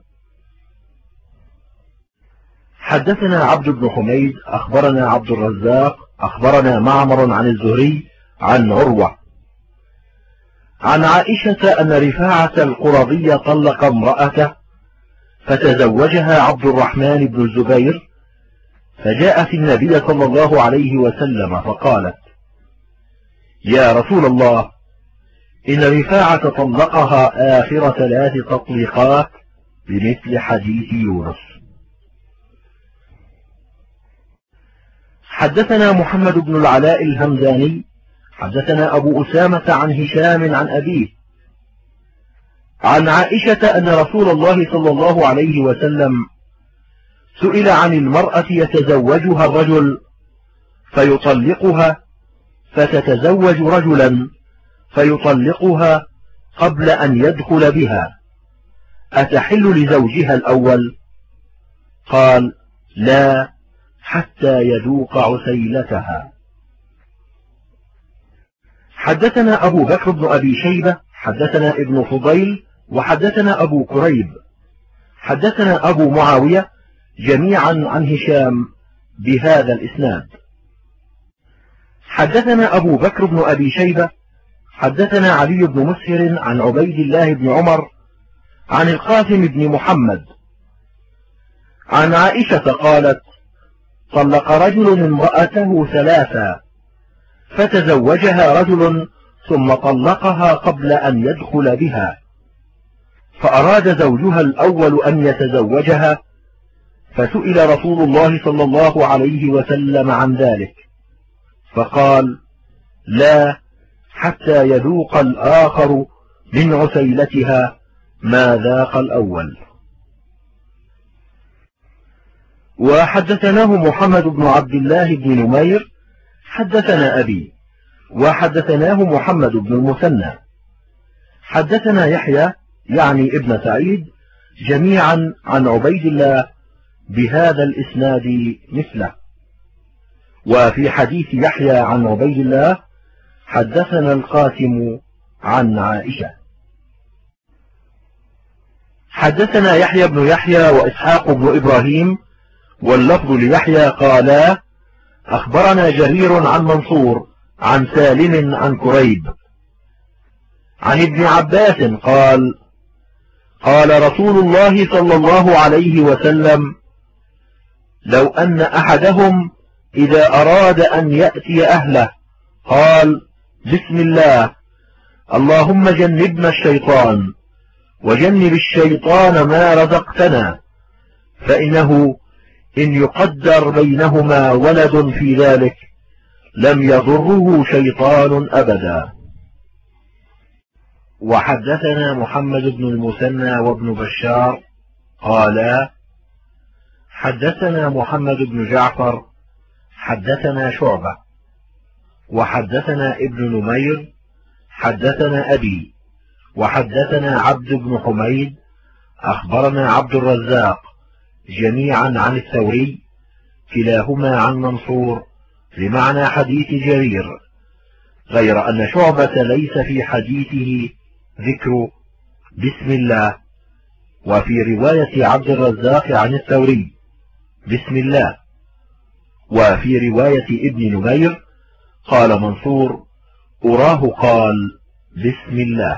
حدثنا عبد بن حميد أخبرنا عبد الرزاق أخبرنا معمر عن الزهري عن عروة عن عائشة أن رفاعة القرظي طلق امرأته، فتزوجها عبد الرحمن بن الزبير، فجاءت النبي صلى الله عليه وسلم فقالت: يا رسول الله، إن رفاعة طلقها آخر 3 تطليقات بمثل حديث يونس. حدثنا محمد بن العلاء الهمداني حدثنا أبو أسامة عن هشام عن أبيه عن عائشة أن رسول الله صلى الله عليه وسلم سئل عن المرأة يتزوجها الرجل فيطلقها، فتتزوج رجلا فيطلقها قبل أن يدخل بها، أتحل لزوجها الأول؟ قال: لا، حتى يذوق عسيلتها. حدثنا أبو بكر بن أبي شيبة حدثنا ابن فضيل وحدثنا أبو كريب حدثنا أبو معاوية جميعا عن هشام بهذا الإسناد. حدثنا أبو بكر بن أبي شيبة حدثنا علي بن مسهر عن عبيد الله بن عمر عن القاسم بن محمد عن عائشة قالت: طلق رجل امرأته 3 فتزوجها رجل ثم طلقها قبل أن يدخل بها، فأراد زوجها الأول أن يتزوجها، فسئل رسول الله صلى الله عليه وسلم عن ذلك، فقال: لا، حتى يذوق الآخر من عسيلتها ما ذاق الأول. وحدثناه محمد بن عبد الله بن نمير حدثنا أبي، وحدثناه محمد بن المثنى حدثنا يحيى يعني ابن سعيد جميعا عن عبيد الله بهذا الإسناد مثله. وفي حديث يحيى عن عبيد الله حدثنا القاسم عن عائشة. حدثنا يحيى بن يحيى وإسحاق بن إبراهيم واللفظ ليحيى قالا أخبرنا جرير عن منصور عن سالم عن كريب عن ابن عباس قال قال رسول الله صلى الله عليه وسلم لو أن أحدهم إذا أراد أن يأتي أهله قال بسم الله اللهم جنبنا الشيطان وجنب الشيطان ما رزقتنا فإنه إن يقدر بينهما ولد في ذلك لم يضره شيطان أبدا. وحدثنا محمد بن المثنى وابن بشار قالا حدثنا محمد بن جعفر حدثنا شعبة وحدثنا ابن نمير حدثنا أبي وحدثنا عبد بن حميد أخبرنا عبد الرزاق جميعا عن الثوري كلاهما عن منصور لمعنى حديث جرير غير أن شعبة ليس في حديثه ذكر بسم الله وفي رواية عبد الرزاق عن الثوري بسم الله وفي رواية ابن نمير قال منصور أراه قال بسم الله.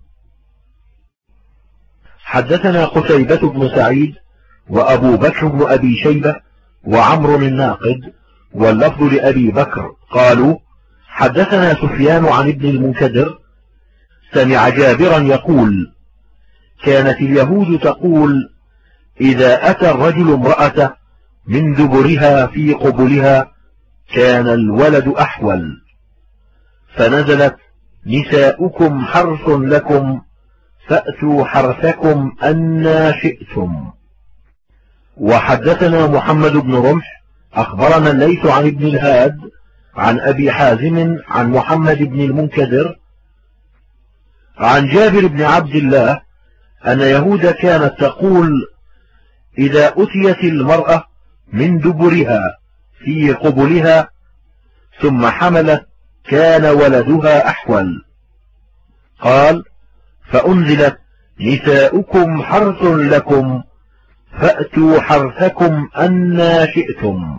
حدثنا قتيبة بن سعيد وأبو بكر بن أبي شيبة وعمر الناقد واللفظ لأبي بكر قالوا حدثنا سفيان عن ابن المنكدر سمع جابرا يقول كانت اليهود تقول إذا أتى الرجل امرأته من دبرها في قبلها كان الولد أحول فنزلت نساؤكم حرث لكم فأتوا حرثكم أنى شئتم. وحدثنا محمد بن رمح أخبرنا الليث عن ابن الهاد عن أبي حازم عن محمد بن المنكدر عن جابر بن عبد الله أن يهود كانت تقول إذا أتيت المرأة من دبرها في قبلها ثم حملت كان ولدها أحول قال فأنزلت نساؤكم حرث لكم فأتوا حرثكم أنى شئتم.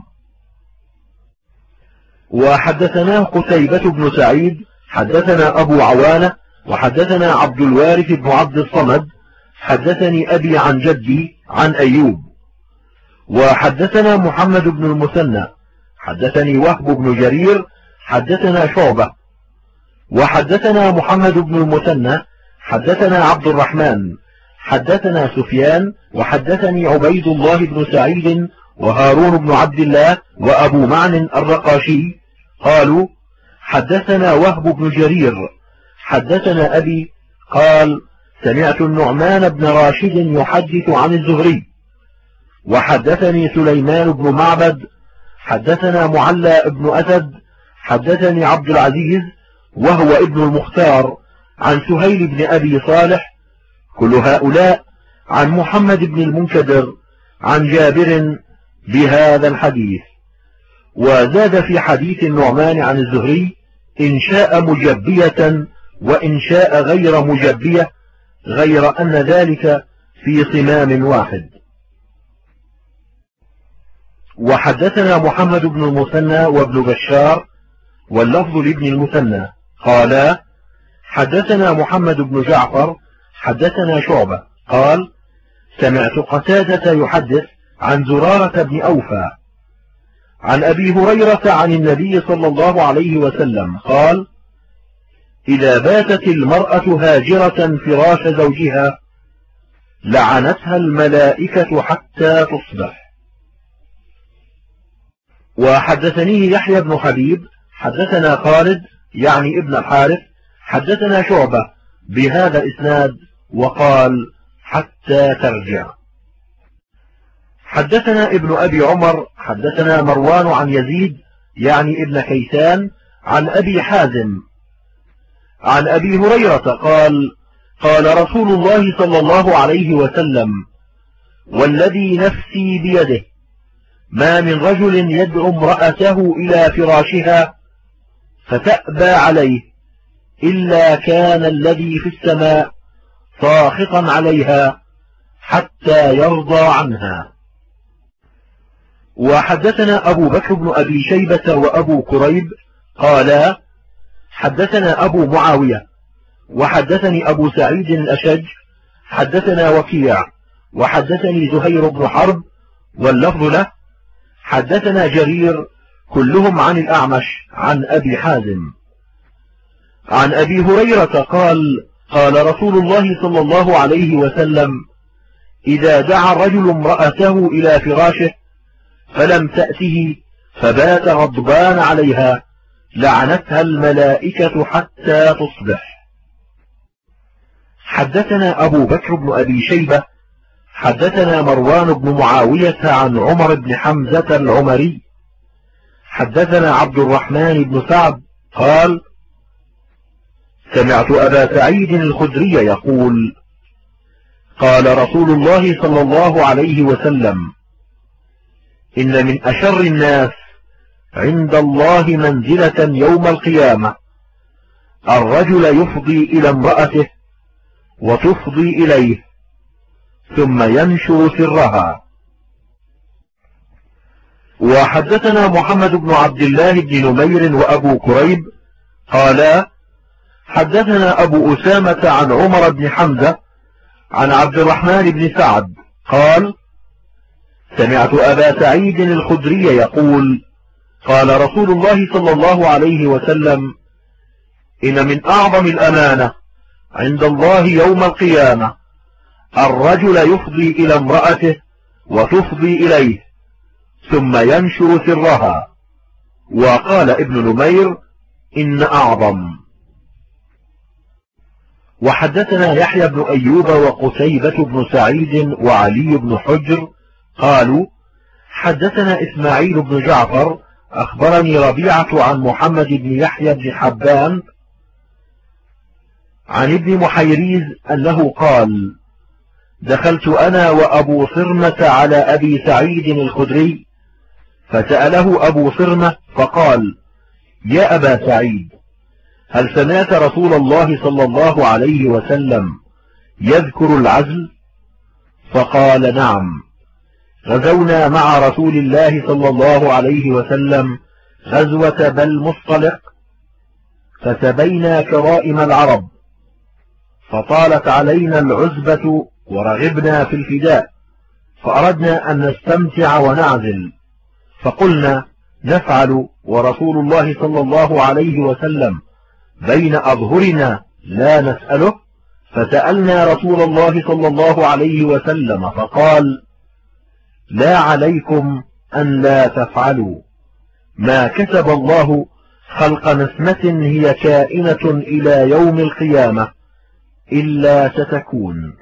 وحدثنا قتيبة بن سعيد حدثنا أبو عوانة وحدثنا عبد الوارث بن عبد الصمد حدثني أبي عن جدي عن أيوب. وحدثنا محمد بن المثنى حدثني وهب بن جرير حدثنا شعبة وحدثنا محمد بن المثنى حدثنا عبد الرحمن حدثنا سفيان وحدثني عبيد الله بن سعيد وهارون بن عبد الله وأبو معن الرقاشي قالوا حدثنا وهب بن جرير حدثنا أبي قال سمعت النعمان بن راشد يحدث عن الزهري وحدثني سليمان بن معبد حدثنا معلى بن أسد حدثني عبد العزيز وهو ابن المختار عن سهيل بن أبي صالح كل هؤلاء عن محمد بن المنكدر عن جابر بهذا الحديث. وزاد في حديث النعمان عن الزهري إن شاء مجبية وإن شاء غير مجبية غير أن ذلك في صمام واحد. وحدثنا محمد بن المثنى وابن بشار واللفظ لابن المثنى قالا حدثنا محمد بن جعفر حدثنا شعبة قال سمعت قتادة يحدث عن زرارة بن أوفى عن أبي هريرة عن النبي صلى الله عليه وسلم قال إذا باتت المرأة هاجرة فراش زوجها لعنتها الملائكة حتى تصبح. وحدثنيه يحيى بن حبيب حدثنا خالد يعني ابن الحارث حدثنا شعبة بهذا الإسناد وقال حتى ترجع. حدثنا ابن أبي عمر حدثنا مروان عن يزيد يعني ابن كيسان عن أبي حازم عن أبي هريرة قال قال رسول الله صلى الله عليه وسلم والذي نفسي بيده ما من رجل يدعو امرأته إلى فراشها فتأبى عليه إلا كان الذي في السماء ساخطا عليها حتى يرضى عنها. وحدثنا أبو بكر بن أبي شيبة وأبو كريب قالا حدثنا أبو معاوية وحدثني أبو سعيد الأشج حدثنا وكيع وحدثني زهير بن حرب واللفظ له حدثنا جرير كلهم عن الأعمش عن أبي حازم عن أبي هريرة قال قال رسول الله صلى الله عليه وسلم إذا دعا الرجل امرأته إلى فراشه فلم تأته فبات غضبان عليها لعنتها الملائكة حتى تصبح. حدثنا أبو بكر بن أبي شيبة حدثنا مروان بن معاوية عن عمر بن حمزة العمري حدثنا عبد الرحمن بن سعد قال سمعت أبا سعيد الخدري يقول قال رسول الله صلى الله عليه وسلم إن من أشر الناس عند الله منزلة يوم القيامة الرجل يفضي إلى امرأته وتفضي إليه ثم ينشر سرها. وحدثنا محمد بن عبد الله بن نمير وأبو كريب قالا حدثنا أبو أسامة عن عمر بن حمزة عن عبد الرحمن بن سعد قال سمعت أبا سعيد الخدري يقول قال رسول الله صلى الله عليه وسلم إن من أعظم الأمانة عند الله يوم القيامة الرجل يفضي إلى امرأته وتفضي إليه ثم ينشر سرها. وقال ابن نمير إن أعظم. وحدثنا يحيى بن أيوب وقتيبة بن سعيد وعلي بن حجر قالوا حدثنا إسماعيل بن جعفر أخبرني ربيعة عن محمد بن يحيى بن حبان عن ابن محيريز أنه قال دخلت أنا وأبو صرمة على أبي سعيد الخدري فسأله أبو صرمة فقال يا أبا سعيد هل سمعت رسول الله صلى الله عليه وسلم يذكر العزل؟ فقال نعم غزونا مع رسول الله صلى الله عليه وسلم غزوة بالمصطلق فسبينا كرائم العرب فطالت علينا العزبة ورغبنا في الفداء فأردنا أن نستمتع ونعزل فقلنا نفعل ورسول الله صلى الله عليه وسلم بين أظهرنا لا نسأله فسألنا رسول الله صلى الله عليه وسلم فقال لا عليكم أن لا تفعلوا ما كتب الله خلق نسمة هي كائنة إلى يوم القيامة إلا ستكون.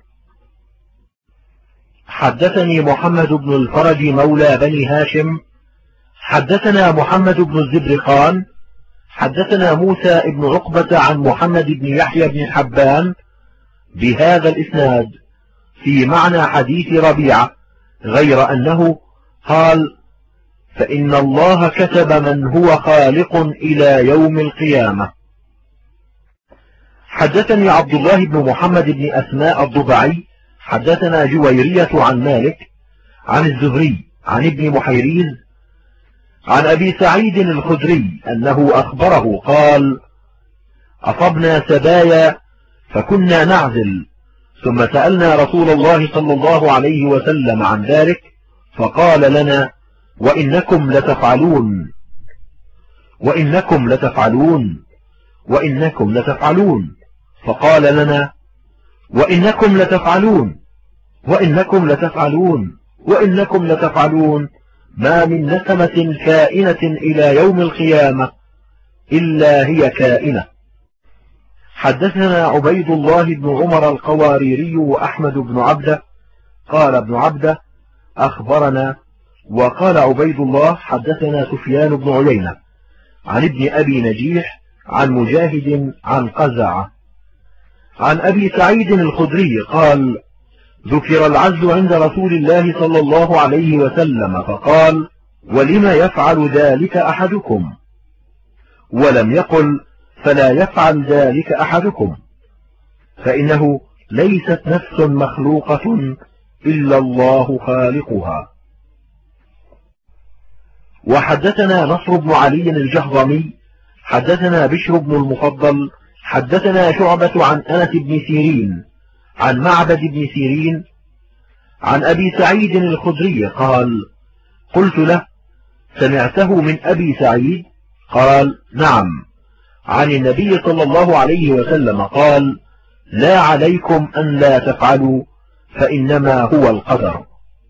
حدثني محمد بن الفرج مولى بني هاشم حدثنا محمد بن الزبرقان حدثنا موسى بن عقبة عن محمد بن يحيى بن حبان بهذا الإسناد في معنى حديث ربيعة غير أنه قال فإن الله كتب من هو خالق إلى يوم القيامة. حدثني عبد الله بن محمد بن أسماء الضبعي حدثنا جويرية عن مالك عن الزهري عن ابن محيريز عن أبي سعيد الخدري أنه أخبره قال أصبنا سبايا فكنا نعزل ثم سألنا رسول الله صلى الله عليه وسلم عن ذلك فقال لنا وإنكم لتفعلون وإنكم لتفعلون وإنكم لتفعلون فقال لنا وإنكم لتفعلون وإنكم لتفعلون وإنكم لتفعلون ما من نسمة كائنة إلى يوم القيامة إلا هي كائنة. حدثنا عبيد الله بن عمر القواريري وأحمد بن عبده قال ابن عبده أخبرنا وقال عبيد الله حدثنا سفيان بن عيينة عن ابن أبي نجيح عن مجاهد عن قزعة عن أبي سعيد الخدري قال ذكر العزل عند رسول الله صلى الله عليه وسلم فقال ولم يفعل ذلك أحدكم ولم يقل فلا يفعل ذلك أحدكم فإنه ليست نفس مخلوقة إلا الله خالقها. وحدثنا نصر بن علي الجهضمي حدثنا بشر بن المفضل حدثنا شعبة عن أنس بن سيرين عن معبد بن سيرين عن أبي سعيد الخدري قال: قلت له: سمعته من أبي سعيد؟ قال: نعم، عن النبي صلى الله عليه وسلم قال: لا عليكم أن لا تفعلوا فإنما هو القدر.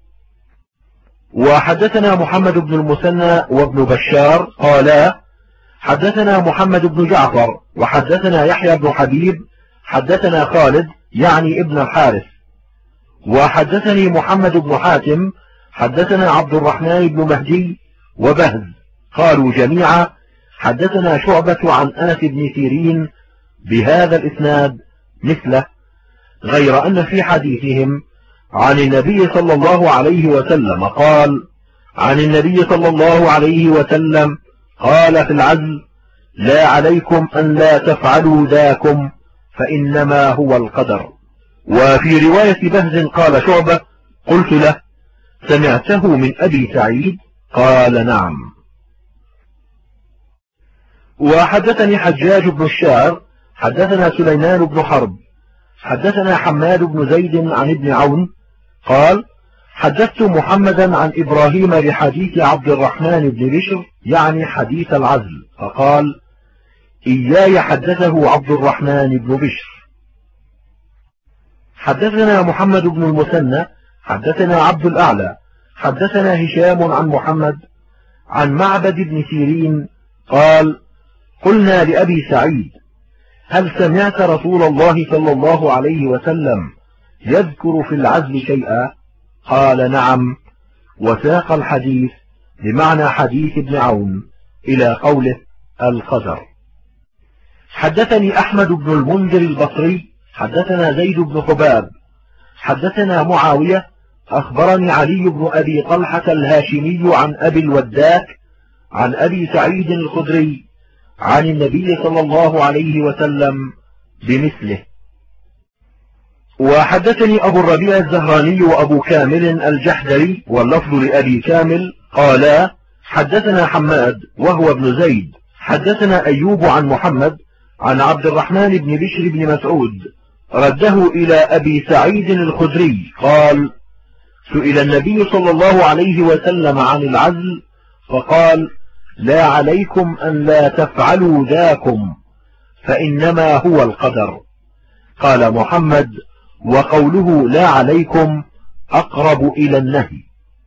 وحدثنا محمد بن المثنى وابن بشار قالا: حدثنا محمد بن جعفر وحدثنا يحيى بن حبيب حدثنا خالد يعني ابن الحارث، وحدثني محمد بن حاتم حدثنا عبد الرحمن بن مهدي وبهز قالوا جميعا حدثنا شعبة عن أنس بن سيرين بهذا الإسناد مثله، غير أن في حديثهم عن النبي صلى الله عليه وسلم قال: عن النبي صلى الله عليه وسلم قال في العزل: لا عليكم أن لا تفعلوا ذاكم فإنما هو القدر. وفي رواية بهز قال شعبة: قلت له: سمعته من أبي سعيد؟ قال: نعم. وحدثني حجاج بن الشاعر حدثنا سليمان بن حرب حدثنا حماد بن زيد عن ابن عون قال: حدثت محمدا عن إبراهيم بحديث عبد الرحمن بن بشر يعني حديث العزل، فقال: إياي حدثه عبد الرحمن بن بشر. حدثنا محمد بن المثنى حدثنا عبد الأعلى حدثنا هشام عن محمد عن معبد بن سيرين قال: قلنا لأبي سعيد: هل سمعت رسول الله صلى الله عليه وسلم يذكر في العزل شيئا؟ قال: نعم، وساق الحديث بمعنى حديث ابن عون إلى قوله القدر. حدثني أحمد بن المنذر البصري حدثنا زيد بن حباب حدثنا معاوية أخبرني علي بن أبي طلحة الهاشمي عن أبي الوداك عن أبي سعيد الخدري عن النبي صلى الله عليه وسلم بمثله. وحدثني أبو الربيع الزهراني وأبو كامل الجحدري واللفظ لأبي كامل قالا: حدثنا حماد وهو ابن زيد حدثنا أيوب عن محمد عن عبد الرحمن بن بشر بن مسعود رده إلى أبي سعيد الخدري قال: سئل النبي صلى الله عليه وسلم عن العزل فقال: لا عليكم أن لا تفعلوا ذاكم فإنما هو القدر. قال محمد: وقوله لا عليكم أقرب إلى النهي.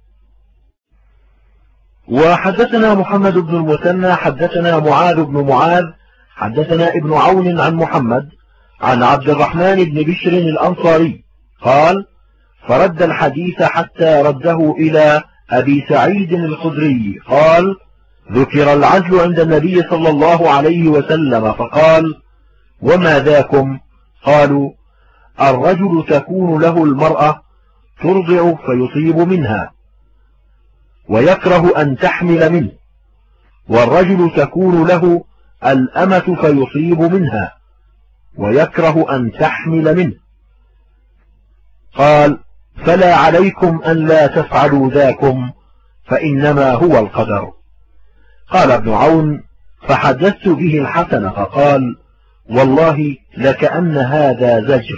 وحدثنا محمد بن المثنى حدثنا معاذ بن معاذ حدثنا ابن عون عن محمد عن عبد الرحمن بن بشر الأنصاري قال: فرد الحديث حتى رده إلى أبي سعيد الخدري قال: ذكر العزل عند النبي صلى الله عليه وسلم فقال: وما ذاكم؟ قالوا: الرجل تكون له المرأة ترضع فيصيب منها ويكره أن تحمل منه، والرجل تكون له الأمة فيصيب منها ويكره أن تحمل منه. قال: فلا عليكم أن لا تفعلوا ذاكم فإنما هو القدر. قال ابن عون: فحدثت به الحسن فقال: والله لكأن هذا زجر.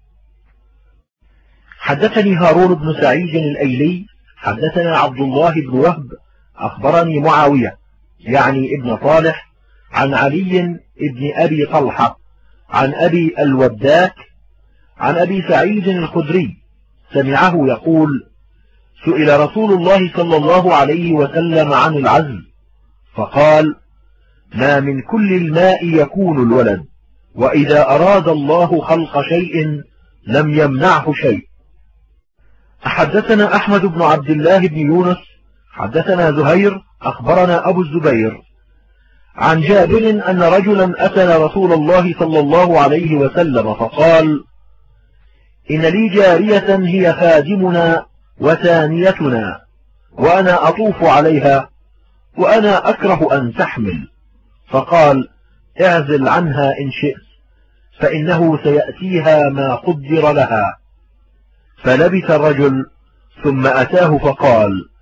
حدثني هارون بن سعيد الأيلي حدثنا عبد الله بن وهب أخبرني معاوية يعني ابن صالح عن علي ابن أبي طلحة عن أبي الوداك عن أبي سعيد الخدري سمعه يقول: سئل رسول الله صلى الله عليه وسلم عن العزل فقال: ما من كل الماء يكون الولد، وإذا أراد الله خلق شيء لم يمنعه شيء. حدثنا أحمد بن عبد الله بن يونس حدثنا زهير أخبرنا أبو الزبير عن جابر أن رجلا أتى رسول الله صلى الله عليه وسلم فقال: إن لي جارية هي خادمنا وثانيتنا وأنا أطوف عليها وأنا أكره أن تحمل، فقال: اعزل عنها إن شئت فإنه سيأتيها ما قدر لها. فلبث الرجل ثم أتاه فقال: